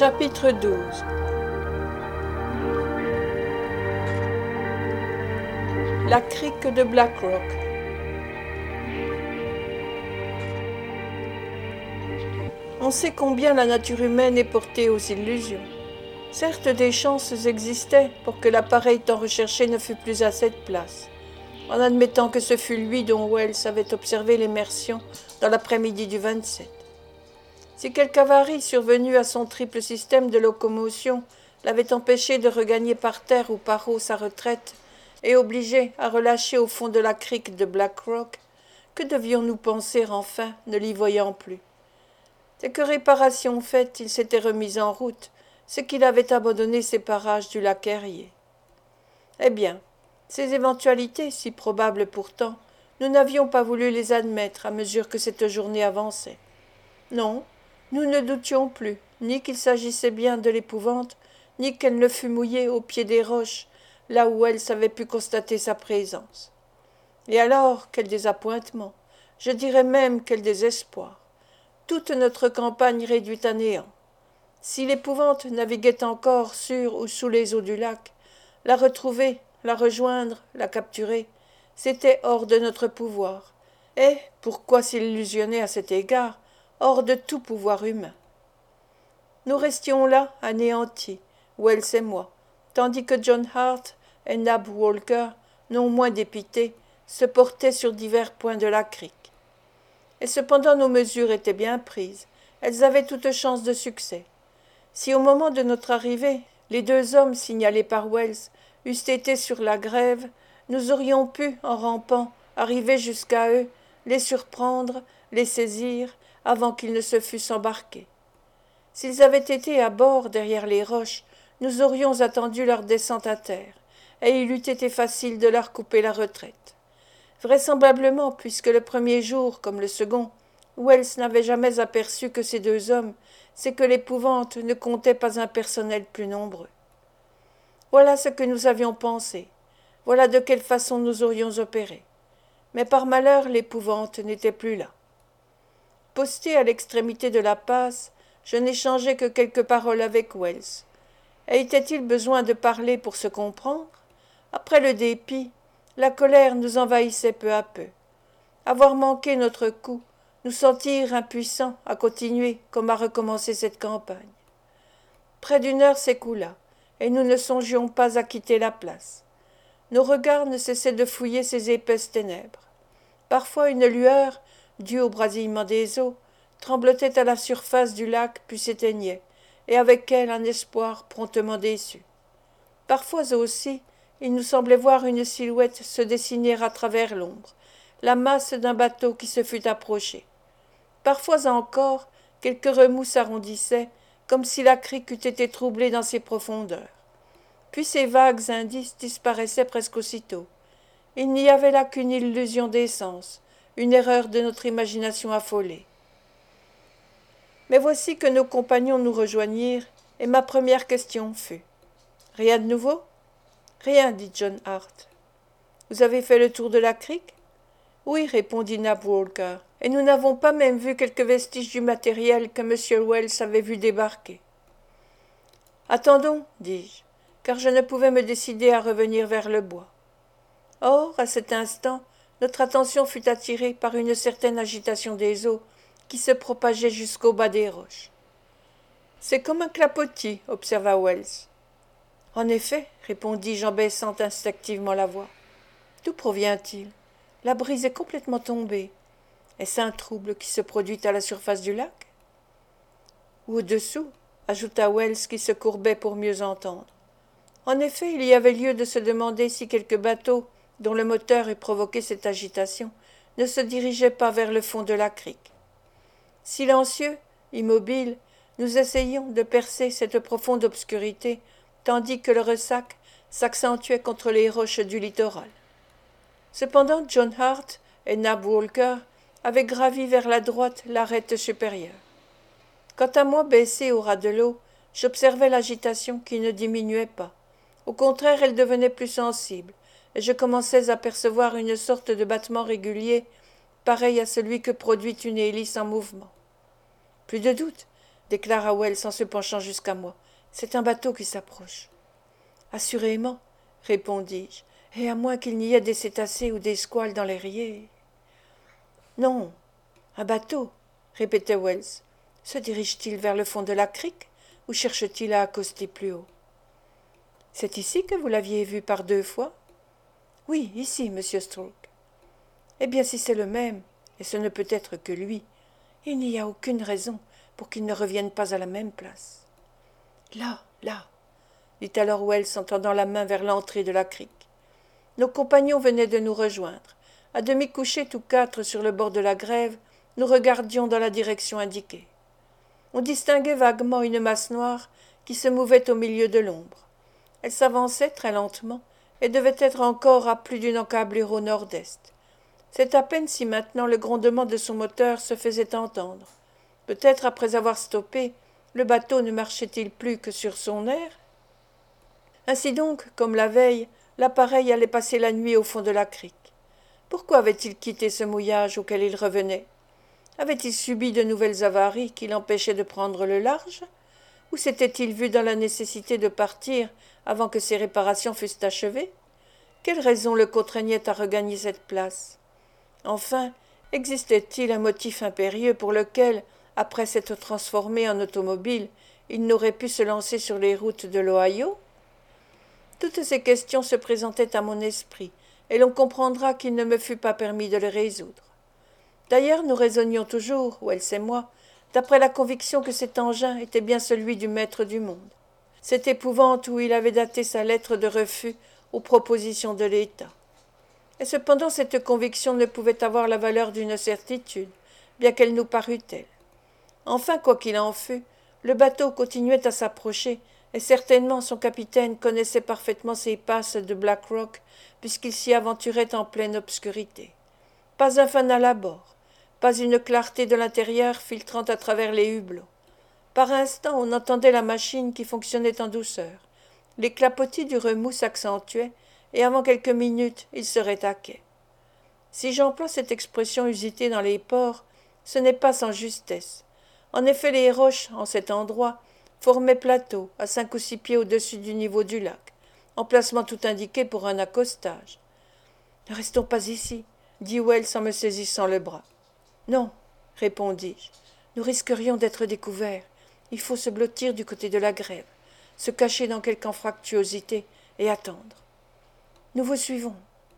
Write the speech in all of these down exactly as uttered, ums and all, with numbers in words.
Chapitre douze. La crique de Black Rock. On sait combien la nature humaine est portée aux illusions. Certes, des chances existaient pour que l'appareil tant recherché ne fût plus à cette place, en admettant que ce fût lui dont Wells avait observé l'immersion dans l'après-midi du vingt-sept. Si quelque avarie survenue à son triple système de locomotion l'avait empêché de regagner par terre ou par eau sa retraite et obligé à relâcher au fond de la crique de Black Rock, que devions-nous penser enfin, ne l'y voyant plus? C'est que réparation faite, il s'était remis en route, ce qu'il avait abandonné ces parages du lac Erie. Eh bien, ces éventualités, si probables pourtant, nous n'avions pas voulu les admettre à mesure que cette journée avançait. Non, nous ne doutions plus, ni qu'il s'agissait bien de l'épouvante, ni qu'elle ne fût mouillée au pied des roches, là où elle savait pu constater sa présence. Et alors, quel désappointement, je dirais même quel désespoir, toute notre campagne réduite à néant. Si l'épouvante naviguait encore sur ou sous les eaux du lac, la retrouver, la rejoindre, la capturer, c'était hors de notre pouvoir, et, pourquoi s'illusionner à cet égard, hors de tout pouvoir humain. Nous restions là, anéantis, Wells et moi, tandis que John Hart et Nab Walker, non moins dépités, se portaient sur divers points de la crique. Et cependant nos mesures étaient bien prises, elles avaient toute chance de succès. Si au moment de notre arrivée, les deux hommes signalés par Wells eussent été sur la grève, nous aurions pu, en rampant, arriver jusqu'à eux, les surprendre, les saisir, avant qu'ils ne se fussent embarqués. S'ils avaient été à bord derrière les roches, nous aurions attendu leur descente à terre, et il eût été facile de leur couper la retraite. Vraisemblablement, puisque le premier jour, comme le second, Wells n'avait jamais aperçu que ces deux hommes, c'est que l'épouvante ne comptait pas un personnel plus nombreux. Voilà ce que nous avions pensé, voilà de quelle façon nous aurions opéré. Mais par malheur, l'épouvante n'était plus là. Posté à l'extrémité de la passe, je n'échangeai que quelques paroles avec Wells. Et était-il besoin de parler pour se comprendre? Après le dépit, la colère nous envahissait peu à peu. Avoir manqué notre coup, nous sentir impuissants à continuer comme à recommencer cette campagne. Près d'une heure s'écoula, et nous ne songions pas à quitter la place. Nos regards ne cessaient de fouiller ces épaisses ténèbres. Parfois une lueur, due au brasillement des eaux, tremblotait à la surface du lac puis s'éteignait, et avec elle un espoir promptement déçu. Parfois aussi, il nous semblait voir une silhouette se dessiner à travers l'ombre, la masse d'un bateau qui se fût approché. Parfois encore, quelques remous s'arrondissaient, comme si la crique eût été troublée dans ses profondeurs. Puis ces vagues indices disparaissaient presque aussitôt. Il n'y avait là qu'une illusion des sens, une erreur de notre imagination affolée. Mais voici que nos compagnons nous rejoignirent, et ma première question fut « Rien de nouveau ?» « Rien, dit John Hart. »« Vous avez fait le tour de la crique ?»« Oui, répondit Nab Walker, et nous n'avons pas même vu quelques vestiges du matériel que M. Wells avait vu débarquer. »« Attendons, dis-je, car je ne pouvais me décider à revenir vers le bois. » Or, à cet instant, notre attention fut attirée par une certaine agitation des eaux qui se propageait jusqu'au bas des roches. « C'est comme un clapotis, observa Wells. »« En effet, répondis-je en baissant instinctivement la voix. D'où provient-il? La brise est complètement tombée. Est-ce un trouble qui se produit à la surface du lac? Ou au-dessous, ajouta Wells qui se courbait pour mieux entendre. En effet, il y avait lieu de se demander si quelque bateau, dont le moteur eût provoqué cette agitation, ne se dirigeait pas vers le fond de la crique. Silencieux, immobiles, nous essayions de percer cette profonde obscurité, tandis que le ressac s'accentuait contre les roches du littoral. Cependant, John Hart et Nab Walker avaient gravi vers la droite l'arête supérieure. Quant à moi, baissé au ras de l'eau, j'observais l'agitation qui ne diminuait pas. Au contraire, elle devenait plus sensible, et je commençais à percevoir une sorte de battement régulier, pareil à celui que produit une hélice en mouvement. Plus de doute, déclara Wells en se penchant jusqu'à moi. C'est un bateau qui s'approche. Assurément, répondis-je, et à moins qu'il n'y ait des cétacés ou des squales dans les riets. Non, un bateau, répétait Wells. Se dirige-t-il vers le fond de la crique ou cherche-t-il à accoster plus haut? C'est ici que vous l'aviez vu par deux fois? Oui, ici, monsieur Stroke. Eh bien, si c'est le même, et ce ne peut être que lui, il n'y a aucune raison pour qu'il ne revienne pas à la même place. Là, là, dit alors Wells en tendant la main vers l'entrée de la crique. Nos compagnons venaient de nous rejoindre. À demi couchés tous quatre sur le bord de la grève, nous regardions dans la direction indiquée. On distinguait vaguement une masse noire qui se mouvait au milieu de l'ombre. Elle s'avançait très lentement et devait être encore à plus d'une encablure au nord-est. C'est à peine si maintenant le grondement de son moteur se faisait entendre. Peut-être après avoir stoppé, le bateau ne marchait-il plus que sur son air? Ainsi donc, comme la veille, l'appareil allait passer la nuit au fond de la crique. Pourquoi avait-il quitté ce mouillage auquel il revenait? Avait-il subi de nouvelles avaries qui l'empêchaient de prendre le large? Ou s'était-il vu dans la nécessité de partir avant que ses réparations fussent achevées? Quelle raison le contraignait à regagner cette place? Enfin, existait-il un motif impérieux pour lequel, après s'être transformé en automobile, il n'aurait pu se lancer sur les routes de l'Ohio? Toutes ces questions se présentaient à mon esprit, et l'on comprendra qu'il ne me fut pas permis de les résoudre. D'ailleurs, nous raisonnions toujours, Wells et moi, d'après la conviction que cet engin était bien celui du maître du monde. Cette épouvante où il avait daté sa lettre de refus aux propositions de l'État. Et cependant cette conviction ne pouvait avoir la valeur d'une certitude, bien qu'elle nous parût telle. Enfin, quoi qu'il en fût, le bateau continuait à s'approcher, et certainement son capitaine connaissait parfaitement ses passes de Black Rock, puisqu'il s'y aventurait en pleine obscurité. Pas un fanal à bord, pas une clarté de l'intérieur filtrant à travers les hublots. Par instants, on entendait la machine qui fonctionnait en douceur. Les clapotis du remous s'accentuaient, et avant quelques minutes, il serait à quai. Si j'emploie cette expression usitée dans les ports, ce n'est pas sans justesse. En effet, les roches, en cet endroit, formaient plateau, à cinq ou six pieds au-dessus du niveau du lac, emplacement tout indiqué pour un accostage. « Ne restons pas ici, » dit Wells en me saisissant le bras. « Non, » répondis-je, « nous risquerions d'être découverts. Il faut se blottir du côté de la grève, se cacher dans quelque anfractuosité et attendre. Nous vous suivons. »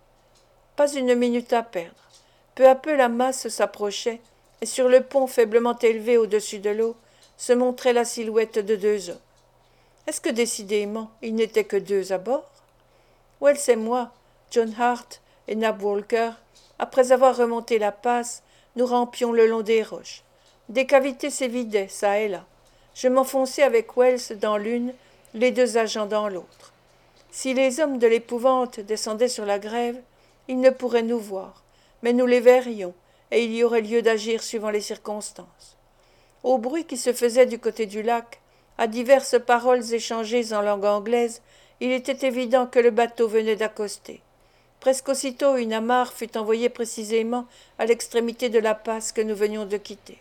Pas une minute à perdre. Peu à peu la masse s'approchait, et sur le pont faiblement élevé au-dessus de l'eau se montrait la silhouette de deux hommes. Est-ce que décidément il n'était que deux à bord? Wells et moi, John Hart et Nab Walker, après avoir remonté la passe, nous rampions le long des roches. Des cavités s'évidaient, çà et là. Je m'enfonçais avec Wells dans l'une, les deux agents dans l'autre. Si les hommes de l'épouvante descendaient sur la grève, ils ne pourraient nous voir, mais nous les verrions, et il y aurait lieu d'agir suivant les circonstances. Au bruit qui se faisait du côté du lac, à diverses paroles échangées en langue anglaise, il était évident que le bateau venait d'accoster. Presque aussitôt une amarre fut envoyée précisément à l'extrémité de la passe que nous venions de quitter.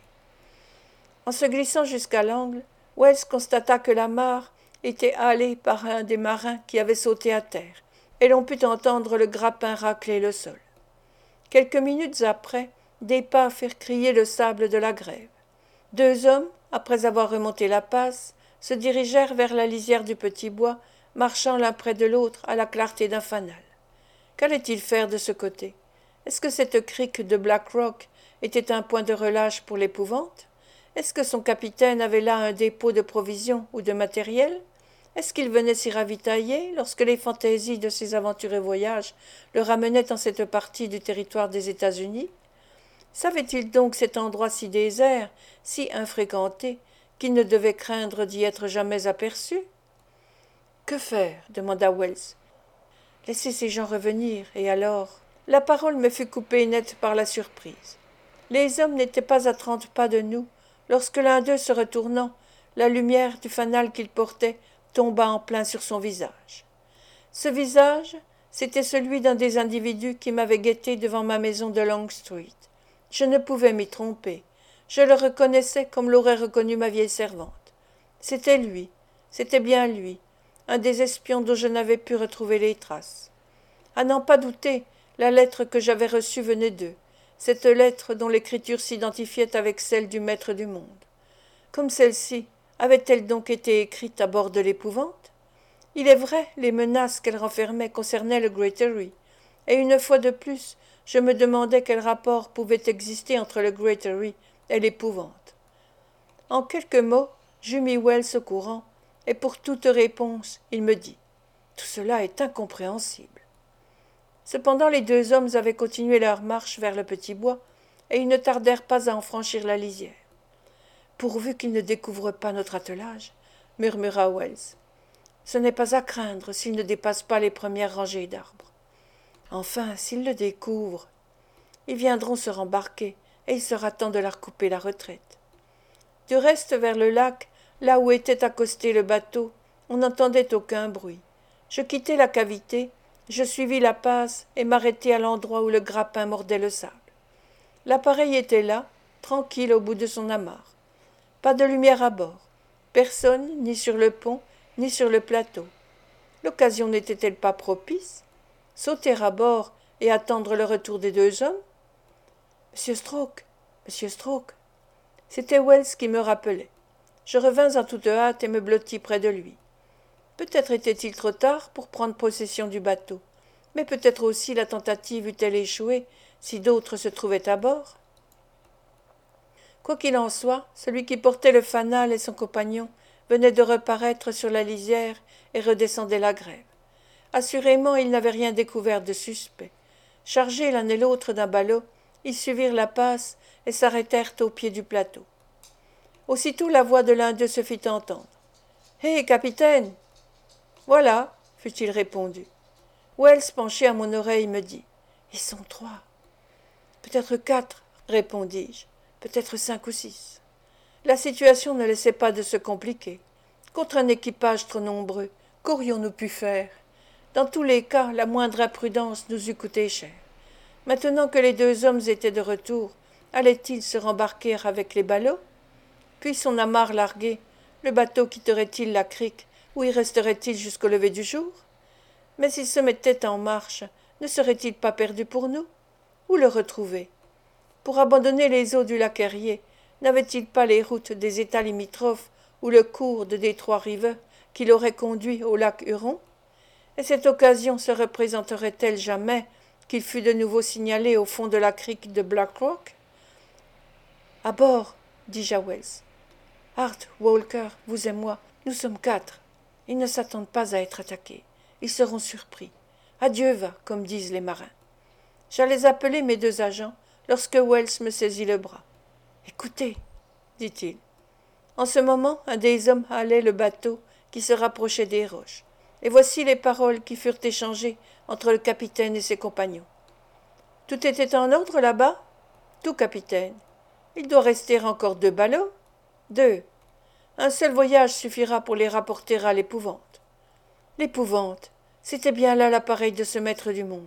En se glissant jusqu'à l'angle, Wells constata que l'amarre était halée par un des marins qui avait sauté à terre, et l'on put entendre le grappin racler le sol. Quelques minutes après, des pas firent crier le sable de la grève. Deux hommes, après avoir remonté la passe, se dirigèrent vers la lisière du petit bois, marchant l'un près de l'autre à la clarté d'un fanal. Qu'allait-il faire de ce côté? Est-ce que cette crique de Black Rock était un point de relâche pour l'épouvante? Est-ce que son capitaine avait là un dépôt de provisions ou de matériel? Est-ce qu'il venait s'y ravitailler lorsque les fantaisies de ses aventureux voyages le ramenaient en cette partie du territoire des États-Unis? Savait-il donc cet endroit si désert, si infréquenté, qu'il ne devait craindre d'y être jamais aperçu? Que faire? Demanda Wells. Laisser ces gens revenir, et alors? La parole me fut coupée net par la surprise. Les hommes n'étaient pas à trente pas de nous, lorsque l'un d'eux, se retournant, la lumière du fanal qu'il portait tomba en plein sur son visage. Ce visage, c'était celui d'un des individus qui m'avaient guetté devant ma maison de Long Street. Je ne pouvais m'y tromper. Je le reconnaissais comme l'aurait reconnu ma vieille servante. C'était lui, c'était bien lui, un des espions dont je n'avais pu retrouver les traces. À n'en pas douter, la lettre que j'avais reçue venait d'eux, cette lettre dont l'écriture s'identifiait avec celle du maître du monde. Comme celle-ci, avait-elle donc été écrite à bord de l'Épouvante? Il est vrai, les menaces qu'elle renfermait concernaient le Great Harry, et une fois de plus, je me demandais quel rapport pouvait exister entre le Great Harry et l'Épouvante. En quelques mots, j'eus mis Wells au courant, et pour toute réponse, il me dit « Tout cela est incompréhensible. » Cependant les deux hommes avaient continué leur marche vers le petit bois, et ils ne tardèrent pas à en franchir la lisière. « Pourvu qu'ils ne découvrent pas notre attelage, » murmura Wells. « Ce n'est pas à craindre s'ils ne dépassent pas les premières rangées d'arbres. Enfin, s'ils le découvrent, ils viendront se rembarquer, et il sera temps de leur couper la retraite. » Du reste, vers le lac, là où était accosté le bateau, on n'entendait aucun bruit. Je quittai la cavité, je suivis la passe et m'arrêtai à l'endroit où le grappin mordait le sable. L'appareil était là, tranquille au bout de son amarre. Pas de lumière à bord, personne ni sur le pont ni sur le plateau. L'occasion n'était-elle pas propice? Sauter à bord et attendre le retour des deux hommes? Monsieur Stroke, monsieur Stroke. C'était Wells qui me rappelait. Je revins en toute hâte et me blottis près de lui. Peut-être était-il trop tard pour prendre possession du bateau, mais peut-être aussi la tentative eût-elle échoué si d'autres se trouvaient à bord. Quoi qu'il en soit, celui qui portait le fanal et son compagnon venaient de reparaître sur la lisière et redescendaient la grève. Assurément, ils n'avaient rien découvert de suspect. Chargés l'un et l'autre d'un ballot, ils suivirent la passe et s'arrêtèrent au pied du plateau. Aussitôt la voix de l'un d'eux se fit entendre. « Hé, capitaine !»« Voilà, fut-il répondu. Wells, penché à mon oreille, me dit. « Ils sont trois. »« Peut-être quatre, répondis-je. Peut-être cinq ou six. » La situation ne laissait pas de se compliquer. Contre un équipage trop nombreux, qu'aurions-nous pu faire? Dans tous les cas, la moindre imprudence nous eût coûté cher. Maintenant que les deux hommes étaient de retour, allaient-ils se rembarquer avec les ballots? Puis son amarre larguée, le bateau quitterait-il la crique, ou y resterait-il jusqu'au lever du jour? Mais s'il se mettait en marche, ne serait-il pas perdu pour nous? Où le retrouver? Pour abandonner les eaux du lac Erie, n'avait-il pas les routes des États limitrophes ou le cours de Détroit River qui l'auraient conduit au lac Huron? Et cette occasion se représenterait-elle jamais qu'il fût de nouveau signalé au fond de la crique de Black Rock? « À bord, dis-je à Wells. Hart, Walker, vous et moi, nous sommes quatre. Ils ne s'attendent pas à être attaqués. Ils seront surpris. Adieu va, comme disent les marins. » J'allais appeler mes deux agents lorsque Wells me saisit le bras. « Écoutez, dit-il. » En ce moment, un des hommes halait le bateau qui se rapprochait des roches. Et voici les paroles qui furent échangées entre le capitaine et ses compagnons. « Tout était en ordre là-bas? »« Tout, capitaine. »« Il doit rester encore deux ballots? »« Deux. Un seul voyage suffira pour les rapporter à l'Épouvante. » L'Épouvante, c'était bien là l'appareil de ce maître du monde.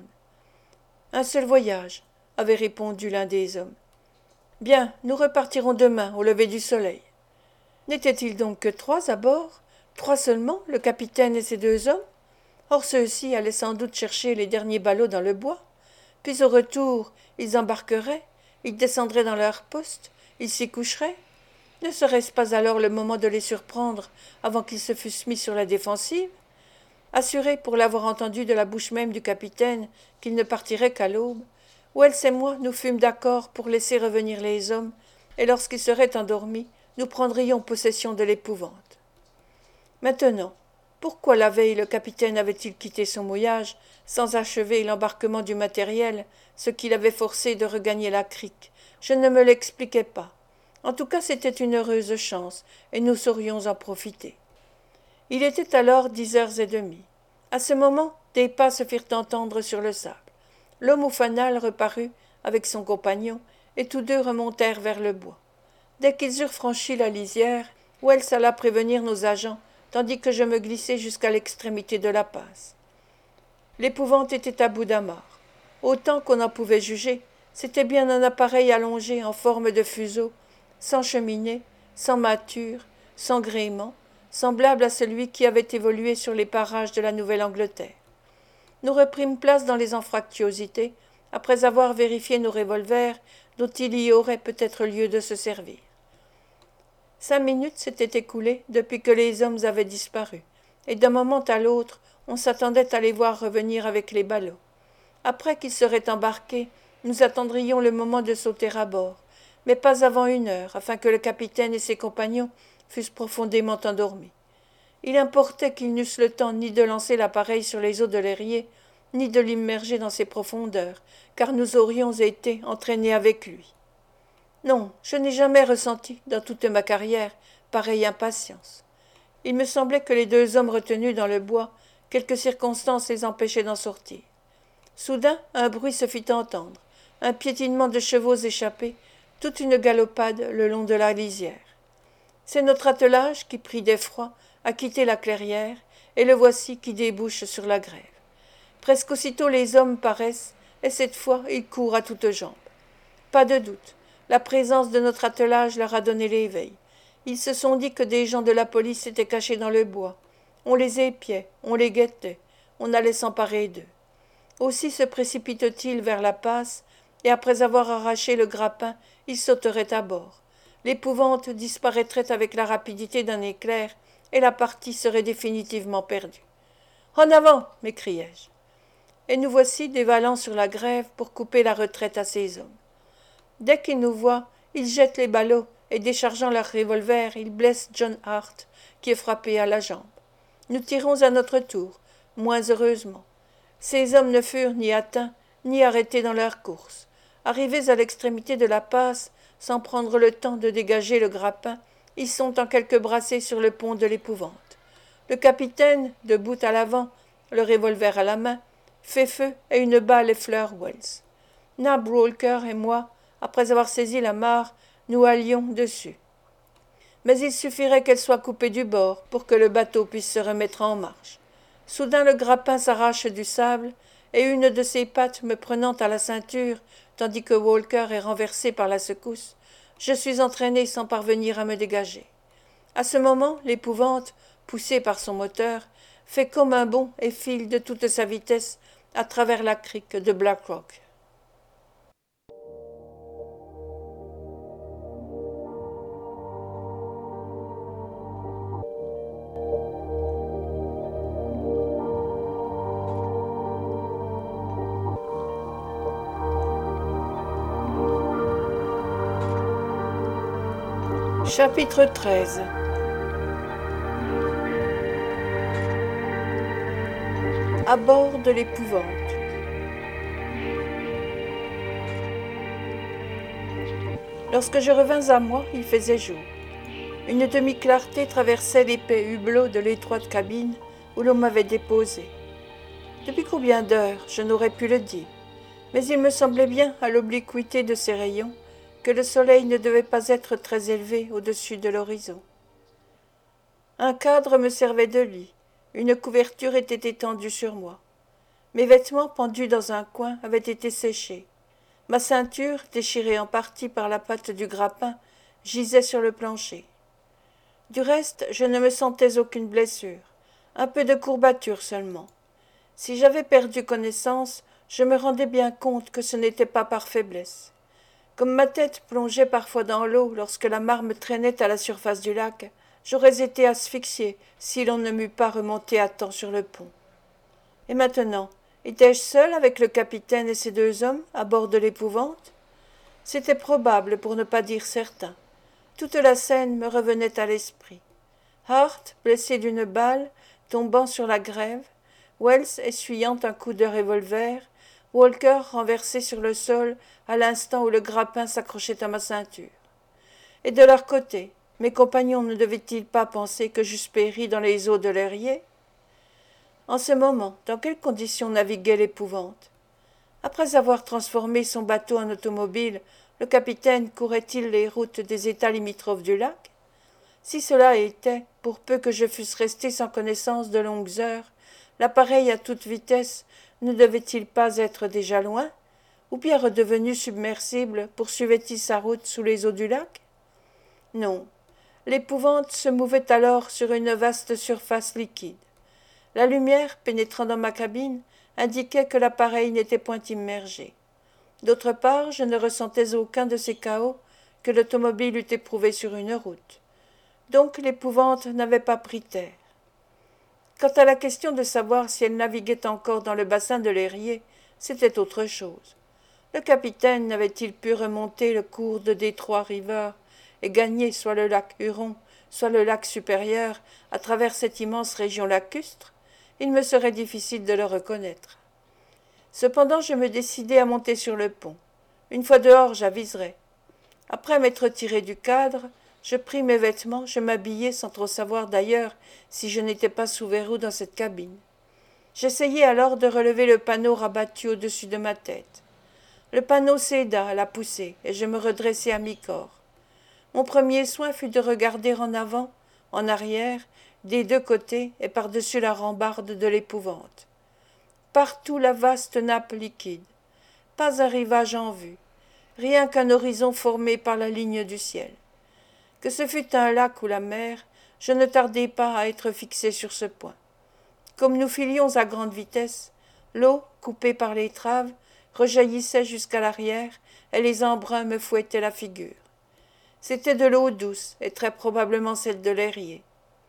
« Un seul voyage, » avait répondu l'un des hommes. « Bien, nous repartirons demain au lever du soleil. » N'était-il donc que trois à bord? Trois seulement, le capitaine et ses deux hommes? Or ceux-ci allaient sans doute chercher les derniers ballots dans le bois. Puis au retour, ils embarqueraient, ils descendraient dans leur poste, ils s'y coucheraient. Ne serait-ce pas alors le moment de les surprendre avant qu'ils se fussent mis sur la défensive? Assurés, pour l'avoir entendu de la bouche même du capitaine, qu'ils ne partiraient qu'à l'aube, Wells et moi nous fûmes d'accord pour laisser revenir les hommes, et lorsqu'ils seraient endormis, nous prendrions possession de l'Épouvante. Maintenant, pourquoi la veille le capitaine avait-il quitté son mouillage sans achever l'embarquement du matériel, ce qui l'avait forcé de regagner la crique? Je ne me l'expliquais pas. En tout cas, c'était une heureuse chance, et nous saurions en profiter. Il était alors dix heures et demie. À ce moment, des pas se firent entendre sur le sable. L'homme au fanal reparut avec son compagnon, et tous deux remontèrent vers le bois. Dès qu'ils eurent franchi la lisière, Wells alla prévenir nos agents, tandis que je me glissai jusqu'à l'extrémité de la passe. L'Épouvante était à bout d'amarre. Autant qu'on en pouvait juger, c'était bien un appareil allongé en forme de fuseau, sans cheminée, sans mâture, sans gréement, semblable à celui qui avait évolué sur les parages de la Nouvelle-Angleterre. Nous reprîmes place dans les anfractuosités, après avoir vérifié nos revolvers dont il y aurait peut-être lieu de se servir. Cinq minutes s'étaient écoulées depuis que les hommes avaient disparu, et d'un moment à l'autre, on s'attendait à les voir revenir avec les ballots. Après qu'ils seraient embarqués, nous attendrions le moment de sauter à bord, mais pas avant une heure, afin que le capitaine et ses compagnons fussent profondément endormis. Il importait qu'ils n'eussent le temps ni de lancer l'appareil sur les eaux de l'Erie, ni de l'immerger dans ses profondeurs, car nous aurions été entraînés avec lui. Non, je n'ai jamais ressenti, dans toute ma carrière, pareille impatience. Il me semblait que les deux hommes retenus dans le bois, quelques circonstances les empêchaient d'en sortir. Soudain, un bruit se fit entendre, un piétinement de chevaux échappés, toute une galopade le long de la lisière. C'est notre attelage qui, pris d'effroi, a quitté la clairière, et le voici qui débouche sur la grève. Presque aussitôt les hommes paraissent, et cette fois ils courent à toutes jambes. Pas de doute, la présence de notre attelage leur a donné l'éveil. Ils se sont dit que des gens de la police étaient cachés dans le bois. On les épiait, on les guettait, on allait s'emparer d'eux. Aussi se précipitent-ils vers la passe, et après avoir arraché le grappin, ils sauteraient à bord. L'épouvante disparaîtrait avec la rapidité d'un éclair, et la partie serait définitivement perdue. « En avant !» m'écriai-je. Et nous voici dévalant sur la grève pour couper la retraite à ces hommes. Dès qu'ils nous voient, ils jettent les ballots, et déchargeant leurs revolvers, ils blessent John Hart, qui est frappé à la jambe. Nous tirons à notre tour, moins heureusement. Ces hommes ne furent ni atteints, ni arrêtés dans leur course. Arrivés à l'extrémité de la passe, sans prendre le temps de dégager le grappin, ils sont en quelques brassées sur le pont de l'Épouvante. Le capitaine, debout à l'avant, le revolver à la main, fait feu et une balle effleure Wells. Nab Walker et moi, après avoir saisi la mare, nous allions dessus. Mais il suffirait qu'elle soit coupée du bord pour que le bateau puisse se remettre en marche. Soudain le grappin s'arrache du sable, et une de ses pattes me prenant à la ceinture, tandis que Walker est renversé par la secousse, je suis entraîné sans parvenir à me dégager. À ce moment, l'Épouvante, poussée par son moteur, fait comme un bond et file de toute sa vitesse à travers la crique de Black Rock. Chapitre treize. À bord de l'Épouvante. Lorsque je revins à moi, il faisait jour. Une demi-clarté traversait l'épais hublot de l'étroite cabine où l'on m'avait déposé. Depuis combien d'heures, je n'aurais pu le dire, mais il me semblait bien, à l'obliquité de ses rayons, que le soleil ne devait pas être très élevé au-dessus de l'horizon. Un cadre me servait de lit, une couverture était étendue sur moi. Mes vêtements pendus dans un coin avaient été séchés. Ma ceinture, déchirée en partie par la patte du grappin, gisait sur le plancher. Du reste, je ne me sentais aucune blessure, un peu de courbature seulement. Si j'avais perdu connaissance, je me rendais bien compte que ce n'était pas par faiblesse. Comme ma tête plongeait parfois dans l'eau lorsque la mare me traînait à la surface du lac, j'aurais été asphyxié si l'on ne m'eût pas remonté à temps sur le pont. Et maintenant, étais-je seul avec le capitaine et ses deux hommes à bord de l'Épouvante? C'était probable, pour ne pas dire certain. Toute la scène me revenait à l'esprit. Hart, blessé d'une balle, tombant sur la grève, Wells essuyant un coup de revolver, Walker renversé sur le sol à l'instant où le grappin s'accrochait à ma ceinture. Et de leur côté, mes compagnons ne devaient-ils pas penser que j'eusse péri dans les eaux de l'Erie? En ce moment, dans quelles conditions naviguait l'Épouvante? Après avoir transformé son bateau en automobile, le capitaine courait-il les routes des États limitrophes du lac? Si cela était, pour peu que je fusse resté sans connaissance de longues heures, l'appareil à toute vitesse ne devait-il pas être déjà loin? Ou bien redevenu submersible, poursuivait-il sa route sous les eaux du lac? Non. L'épouvante se mouvait alors sur une vaste surface liquide. La lumière, pénétrant dans ma cabine, indiquait que l'appareil n'était point immergé. D'autre part, je ne ressentais aucun de ces chaos que l'automobile eût éprouvés sur une route. Donc l'épouvante n'avait pas pris terre. Quant à la question de savoir si elle naviguait encore dans le bassin de l'Erie, c'était autre chose. Le capitaine n'avait-il pu remonter le cours de Détroit River et gagner soit le lac Huron, soit le lac supérieur à travers cette immense région lacustre? Il me serait difficile de le reconnaître. Cependant, je me décidai à monter sur le pont. Une fois dehors, j'aviserai. Après m'être tiré du cadre, je pris mes vêtements, je m'habillai sans trop savoir d'ailleurs si je n'étais pas sous verrou dans cette cabine. J'essayai alors de relever le panneau rabattu au-dessus de ma tête. Le panneau céda à la poussée, et je me redressai à mi-corps. Mon premier soin fut de regarder en avant, en arrière, des deux côtés et par-dessus la rambarde de l'épouvante. Partout la vaste nappe liquide. Pas un rivage en vue. Rien qu'un horizon formé par la ligne du ciel. Que ce fût un lac ou la mer, je ne tardai pas à être fixé sur ce point. Comme nous filions à grande vitesse, l'eau, coupée par l'étrave, rejaillissait jusqu'à l'arrière, et les embruns me fouettaient la figure. C'était de l'eau douce, et très probablement celle de l'Erie.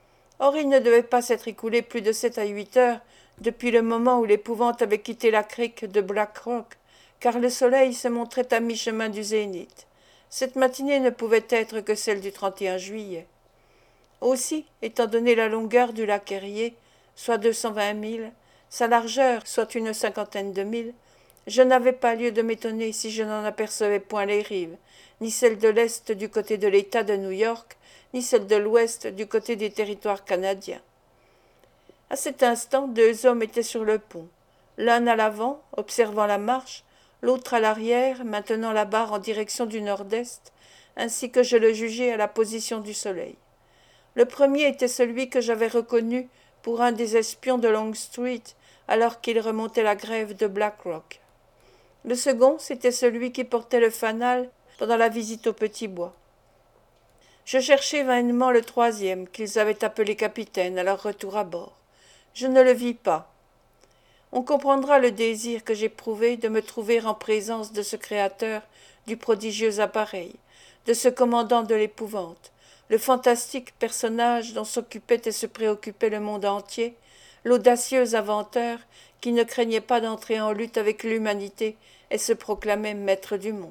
Or il ne devait pas s'être écoulé plus de sept à huit heures depuis le moment où l'épouvante avait quitté la crique de Black Rock, car le soleil se montrait à mi-chemin du zénith. Cette matinée ne pouvait être que celle du trente et un juillet. Aussi, étant donné la longueur du lac Erie, soit deux cent vingt milles, sa largeur, soit une cinquantaine de milles, je n'avais pas lieu de m'étonner si je n'en apercevais point les rives, ni celles de l'est du côté de l'État de New-York, ni celles de l'ouest du côté des territoires canadiens. À cet instant, deux hommes étaient sur le pont, l'un à l'avant, observant la marche, l'autre à l'arrière, maintenant la barre en direction du nord-est, ainsi que je le jugeai à la position du soleil. Le premier était celui que j'avais reconnu pour un des espions de Longstreet alors qu'il remontait la grève de Black Rock. Le second, c'était celui qui portait le fanal pendant la visite au petit bois. Je cherchai vainement le troisième, qu'ils avaient appelé capitaine, à leur retour à bord. Je ne le vis pas. On comprendra le désir que j'éprouvai de me trouver en présence de ce créateur du prodigieux appareil, de ce commandant de l'épouvante, le fantastique personnage dont s'occupait et se préoccupait le monde entier, l'audacieux inventeur qui ne craignait pas d'entrer en lutte avec l'humanité et se proclamait maître du monde.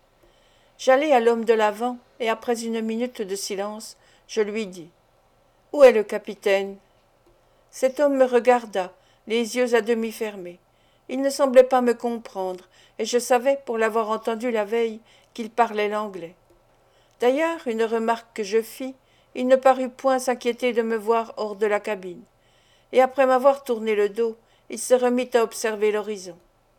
J'allai à l'homme de l'avant, et après une minute de silence, je lui dis « Où est le capitaine ?» Cet homme me regarda, les yeux à demi fermés. Il ne semblait pas me comprendre, et je savais, pour l'avoir entendu la veille, qu'il parlait l'anglais. D'ailleurs, une remarque que je fis, il ne parut point s'inquiéter de me voir hors de la cabine, et après m'avoir tourné le dos, il se remit à observer l'horizon.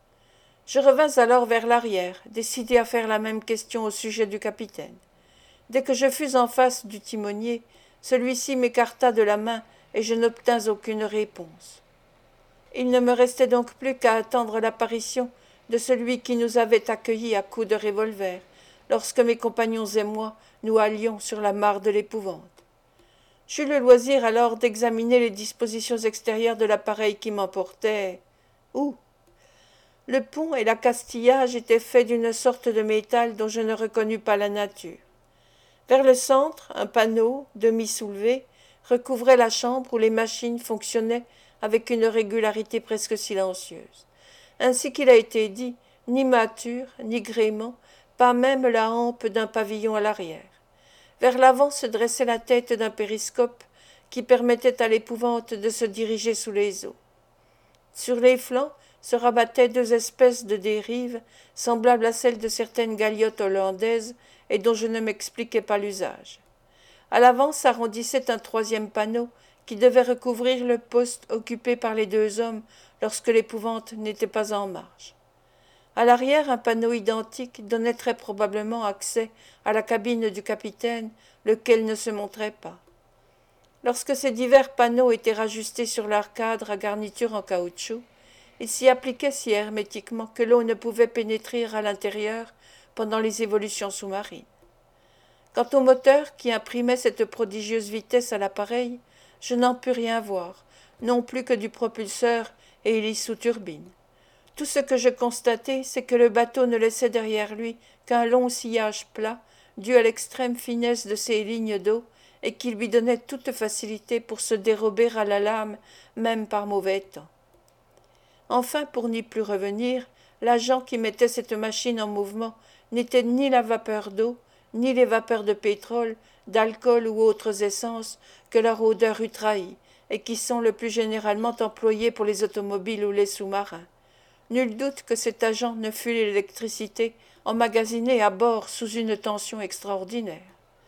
Je revins alors vers l'arrière, décidé à faire la même question au sujet du capitaine. Dès que je fus en face du timonier, celui-ci m'écarta de la main et je n'obtins aucune réponse. Il ne me restait donc plus qu'à attendre l'apparition de celui qui nous avait accueillis à coups de revolver, lorsque mes compagnons et moi nous allions sur la mare de l'épouvante. J'eus le loisir alors d'examiner les dispositions extérieures de l'appareil qui m'emportait. Où? Le pont et l'accastillage étaient faits d'une sorte de métal dont je ne reconnus pas la nature. Vers le centre, un panneau, demi-soulevé, recouvrait la chambre où les machines fonctionnaient avec une régularité presque silencieuse. Ainsi qu'il a été dit, ni mâture, ni gréement, pas même la hampe d'un pavillon à l'arrière. Vers l'avant se dressait la tête d'un périscope qui permettait à l'épouvante de se diriger sous les eaux. Sur les flancs se rabattaient deux espèces de dérives semblables à celles de certaines galiotes hollandaises et dont je ne m'expliquais pas l'usage. À l'avant s'arrondissait un troisième panneau qui devait recouvrir le poste occupé par les deux hommes lorsque l'épouvante n'était pas en marche. À l'arrière, un panneau identique donnait très probablement accès à la cabine du capitaine, lequel ne se montrait pas. Lorsque ces divers panneaux étaient rajustés sur leur cadre à garniture en caoutchouc, ils s'y appliquaient si hermétiquement que l'eau ne pouvait pénétrer à l'intérieur pendant les évolutions sous-marines. Quant au moteur qui imprimait cette prodigieuse vitesse à l'appareil, je n'en pus rien voir, non plus que du propulseur et hélice sous turbine. Tout ce que je constatai, c'est que le bateau ne laissait derrière lui qu'un long sillage plat, dû à l'extrême finesse de ses lignes d'eau, et qui lui donnait toute facilité pour se dérober à la lame, même par mauvais temps. Enfin, pour n'y plus revenir, l'agent qui mettait cette machine en mouvement n'était ni la vapeur d'eau, ni les vapeurs de pétrole, d'alcool ou autres essences que leur odeur eût trahies, et qui sont le plus généralement employées pour les automobiles ou les sous-marins. Nul doute que cet agent ne fût l'électricité emmagasinée à bord sous une tension extraordinaire.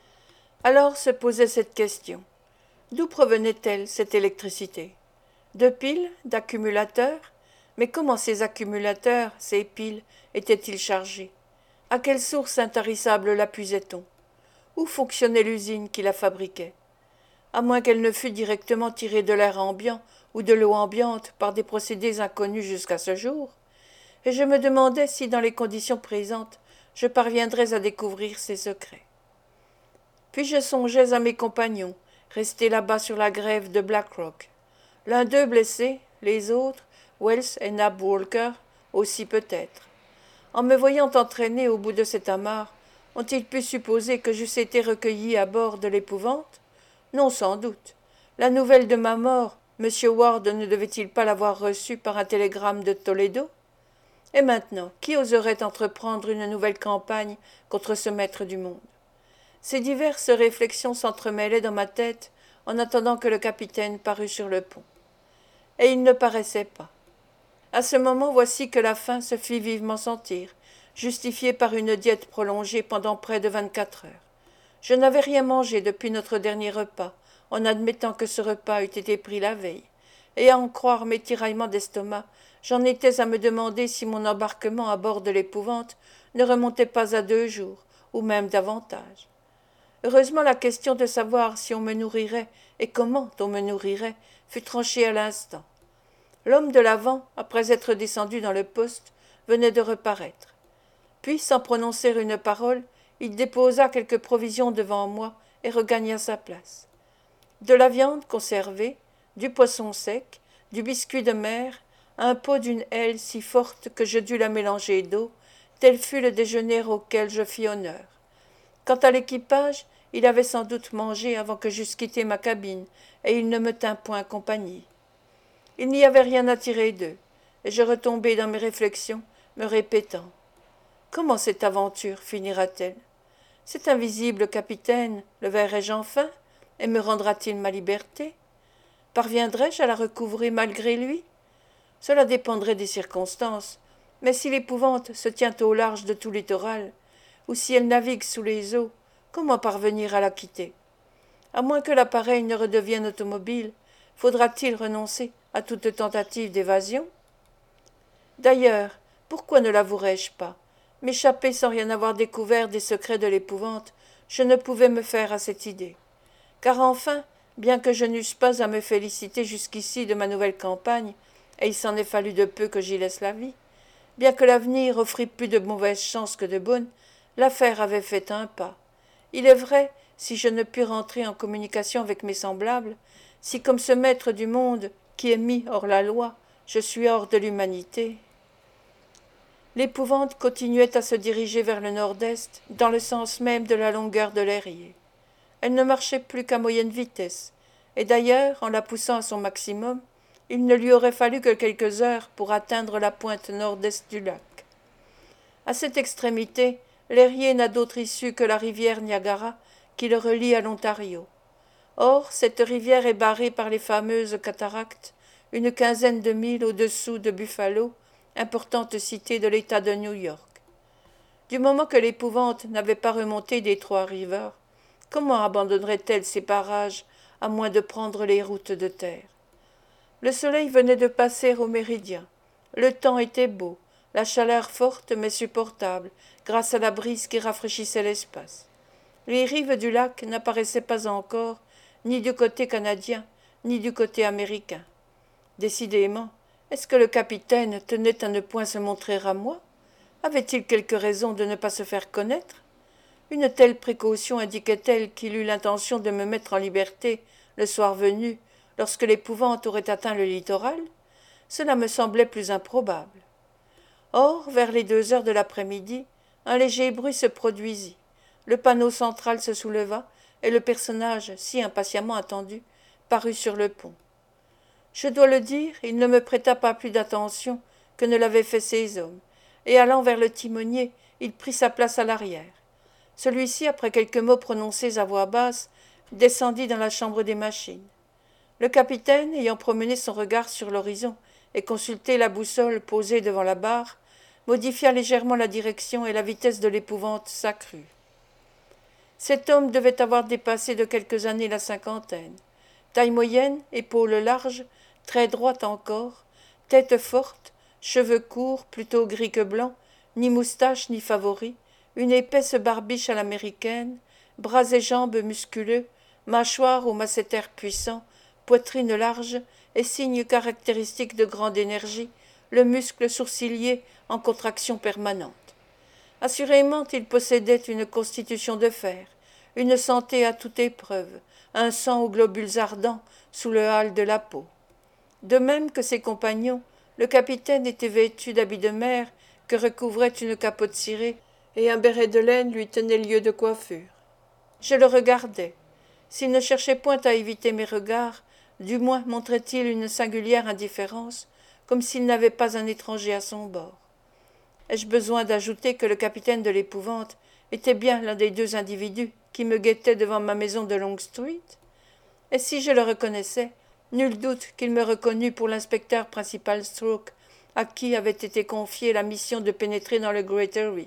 Alors se posait cette question. D'où provenait-elle, cette électricité? De piles, d'accumulateurs? Mais comment ces accumulateurs, ces piles, étaient-ils chargés? À quelle source intarissable la puisait-on? Où fonctionnait l'usine qui la fabriquait? À moins qu'elle ne fût directement tirée de l'air ambiant ou de l'eau ambiante par des procédés inconnus jusqu'à ce jour, et je me demandais si, dans les conditions présentes, je parviendrais à découvrir ses secrets. Puis je songeais à mes compagnons, restés là-bas sur la grève de Blackrock. L'un d'eux blessé, les autres, Wells et Nab Walker, aussi peut-être. En me voyant entraîné au bout de cet amarre, ont-ils pu supposer que j'eusse été recueilli à bord de l'épouvante? Non, sans doute. La nouvelle de ma mort, M. Ward ne devait-il pas l'avoir reçue par un télégramme de Toledo? Et maintenant, qui oserait entreprendre une nouvelle campagne contre ce maître du monde? Ces diverses réflexions s'entremêlaient dans ma tête en attendant que le capitaine parût sur le pont. Et il ne paraissait pas. À ce moment, voici que la faim se fit vivement sentir, justifiée par une diète prolongée pendant près de vingt-quatre heures. Je n'avais rien mangé depuis notre dernier repas, en admettant que ce repas eût été pris la veille, et à en croire mes tiraillements d'estomac, j'en étais à me demander si mon embarquement à bord de l'épouvante ne remontait pas à deux jours, ou même davantage. Heureusement, la question de savoir si on me nourrirait et comment on me nourrirait fut tranchée à l'instant. L'homme de l'avant, après être descendu dans le poste, venait de reparaître. Puis, sans prononcer une parole, il déposa quelques provisions devant moi et regagna sa place. De la viande conservée, du poisson sec, du biscuit de mer, un pot d'une aile si forte que je dus la mélanger d'eau, tel fut le déjeuner auquel je fis honneur. Quant à l'équipage, il avait sans doute mangé avant que j'eusse quitté ma cabine, et il ne me tint point compagnie. Il n'y avait rien à tirer d'eux, et je retombai dans mes réflexions, me répétant « Comment cette aventure finira-t-elle? Cet invisible capitaine le verrai-je enfin, et me rendra-t-il ma liberté? Parviendrai-je à la recouvrer malgré lui? Cela dépendrait des circonstances, mais si l'épouvante se tient au large de tout littoral, ou si elle navigue sous les eaux, comment parvenir à la quitter? À moins que l'appareil ne redevienne automobile, faudra-t-il renoncer à toute tentative d'évasion? D'ailleurs, pourquoi ne l'avouerais-je pas? M'échapper sans rien avoir découvert des secrets de l'épouvante, je ne pouvais me faire à cette idée. Car enfin, bien que je n'eusse pas à me féliciter jusqu'ici de ma nouvelle campagne, et il s'en est fallu de peu que j'y laisse la vie, bien que l'avenir offrît plus de mauvaises chances que de bonnes, l'affaire avait fait un pas. Il est vrai, si je ne puis rentrer en communication avec mes semblables, si comme ce maître du monde, qui est mis hors la loi, je suis hors de l'humanité. L'épouvante continuait à se diriger vers le nord-est, dans le sens même de la longueur de l'Erie. Elle ne marchait plus qu'à moyenne vitesse, et d'ailleurs, en la poussant à son maximum, il ne lui aurait fallu que quelques heures pour atteindre la pointe nord-est du lac. À cette extrémité, l'Erie n'a d'autre issue que la rivière Niagara, qui le relie à l'Ontario. Or, cette rivière est barrée par les fameuses cataractes, une quinzaine de milles au-dessous de Buffalo, importante cité de l'État de New York. Du moment que l'épouvante n'avait pas remonté des Trois-Rivers, comment abandonnerait-elle ces parages, à moins de prendre les routes de terre? Le soleil venait de passer au méridien. Le temps était beau, la chaleur forte mais supportable, grâce à la brise qui rafraîchissait l'espace. Les rives du lac n'apparaissaient pas encore, ni du côté canadien, ni du côté américain. Décidément, est-ce que le capitaine tenait à ne point se montrer à moi? Avait-il quelque raison de ne pas se faire connaître? Une telle précaution indiquait-elle qu'il eût l'intention de me mettre en liberté le soir venu, lorsque l'épouvante aurait atteint le littoral? Cela me semblait plus improbable. Or, vers les deux heures de l'après-midi, un léger bruit se produisit. Le panneau central se souleva, et le personnage, si impatiemment attendu, parut sur le pont. Je dois le dire, il ne me prêta pas plus d'attention que ne l'avaient fait ses hommes, et allant vers le timonier, il prit sa place à l'arrière. Celui-ci, après quelques mots prononcés à voix basse, descendit dans la chambre des machines. Le capitaine, ayant promené son regard sur l'horizon et consulté la boussole posée devant la barre, modifia légèrement la direction et la vitesse de l'épouvante s'accrut. Cet homme devait avoir dépassé de quelques années la cinquantaine. Taille moyenne, épaules larges, très droite encore, tête forte, cheveux courts, plutôt gris que blancs, ni moustache ni favoris, une épaisse barbiche à l'américaine, bras et jambes musculeux, mâchoire au masséter puissant, poitrine large et signe caractéristique de grande énergie, le muscle sourcilier en contraction permanente. Assurément, il possédait une constitution de fer, une santé à toute épreuve, un sang aux globules ardents sous le hâle de la peau. De même que ses compagnons, le capitaine était vêtu d'habits de mer que recouvrait une capote cirée, et un béret de laine lui tenait lieu de coiffure. Je le regardais. S'il ne cherchait point à éviter mes regards, du moins montrait-il une singulière indifférence, comme s'il n'avait pas un étranger à son bord. Ai-je besoin d'ajouter que le capitaine de l'épouvante était bien l'un des deux individus qui me guettaient devant ma maison de Long Street? Et si je le reconnaissais, nul doute qu'il me reconnût pour l'inspecteur principal Stroke, à qui avait été confiée la mission de pénétrer dans le Greater.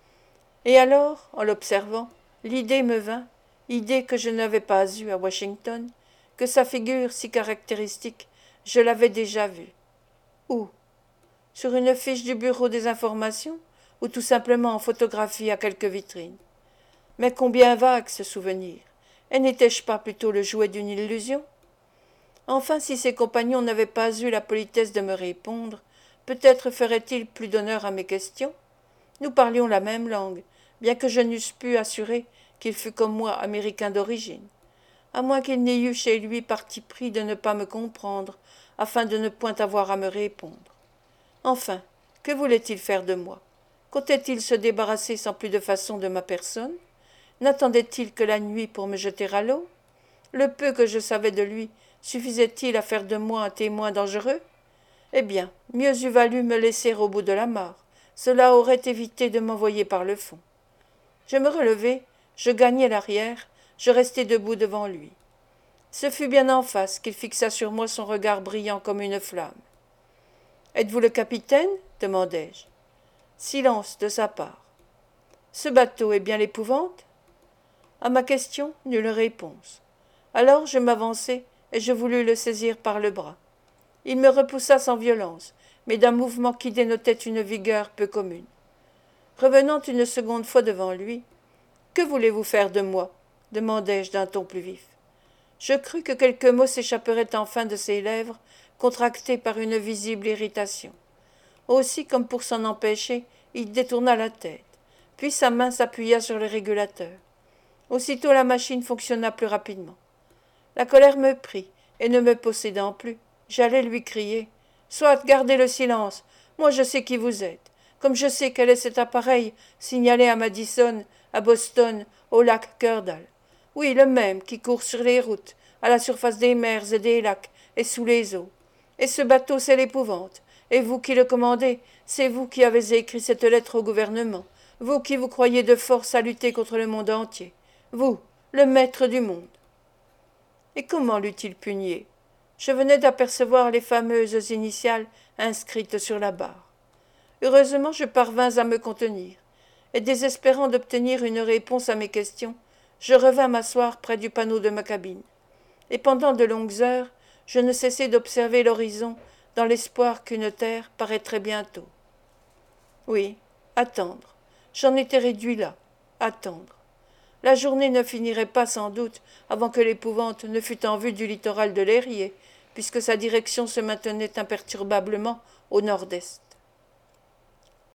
Et alors, en l'observant, l'idée me vint, idée que je n'avais pas eue à Washington, que sa figure si caractéristique, je l'avais déjà vue. Où? Sur une fiche du bureau des informations, ou tout simplement en photographie à quelque vitrine? Mais combien vague ce souvenir! Et n'étais-je pas plutôt le jouet d'une illusion? Enfin, si ses compagnons n'avaient pas eu la politesse de me répondre, peut-être feraient-ils plus d'honneur à mes questions? Nous parlions la même langue, bien que je n'eusse pu assurer qu'il fût comme moi américain d'origine, à moins qu'il n'y eût chez lui parti pris de ne pas me comprendre, afin de ne point avoir à me répondre. Enfin, que voulait-il faire de moi? Comptait-il se débarrasser sans plus de façon de ma personne? N'attendait-il que la nuit pour me jeter à l'eau? Le peu que je savais de lui suffisait-il à faire de moi un témoin dangereux? Eh bien, mieux eût valu me laisser au bout de la mare. Cela aurait évité de m'envoyer par le fond. Je me relevai, je gagnai l'arrière, je restai debout devant lui. Ce fut bien en face qu'il fixa sur moi son regard brillant comme une flamme. « Êtes-vous le capitaine » demandai-je. Silence de sa part. « Ce bateau est bien l'épouvante » À ma question, nulle réponse. Alors je m'avançai et je voulus le saisir par le bras. Il me repoussa sans violence, mais d'un mouvement qui dénotait une vigueur peu commune. Revenant une seconde fois devant lui, « Que voulez-vous faire de moi » demandai-je d'un ton plus vif. Je crus que quelques mots s'échapperaient enfin de ses lèvres, contractées par une visible irritation. Aussi, comme pour s'en empêcher, il détourna la tête, puis sa main s'appuya sur le régulateur. Aussitôt la machine fonctionna plus rapidement. La colère me prit, et ne me possédant plus, j'allais lui crier « Soit, gardez le silence, moi je sais qui vous êtes, comme je sais quel est cet appareil signalé à Madison, à Boston, au lac Curdle. Oui, le même qui court sur les routes, à la surface des mers et des lacs, et sous les eaux. Et ce bateau, c'est l'épouvante. Et vous qui le commandez, c'est vous qui avez écrit cette lettre au gouvernement, vous qui vous croyez de force à lutter contre le monde entier, vous, le maître du monde. » Et comment l'eût-il pu nier? Je venais d'apercevoir les fameuses initiales inscrites sur la barre. Heureusement, je parvins à me contenir, et désespérant d'obtenir une réponse à mes questions, je revins m'asseoir près du panneau de ma cabine, et pendant de longues heures, je ne cessai d'observer l'horizon dans l'espoir qu'une terre paraîtrait bientôt. Oui, attendre. J'en étais réduit là, attendre. La journée ne finirait pas sans doute avant que l'épouvante ne fût en vue du littoral de l'Érié, puisque sa direction se maintenait imperturbablement au nord-est.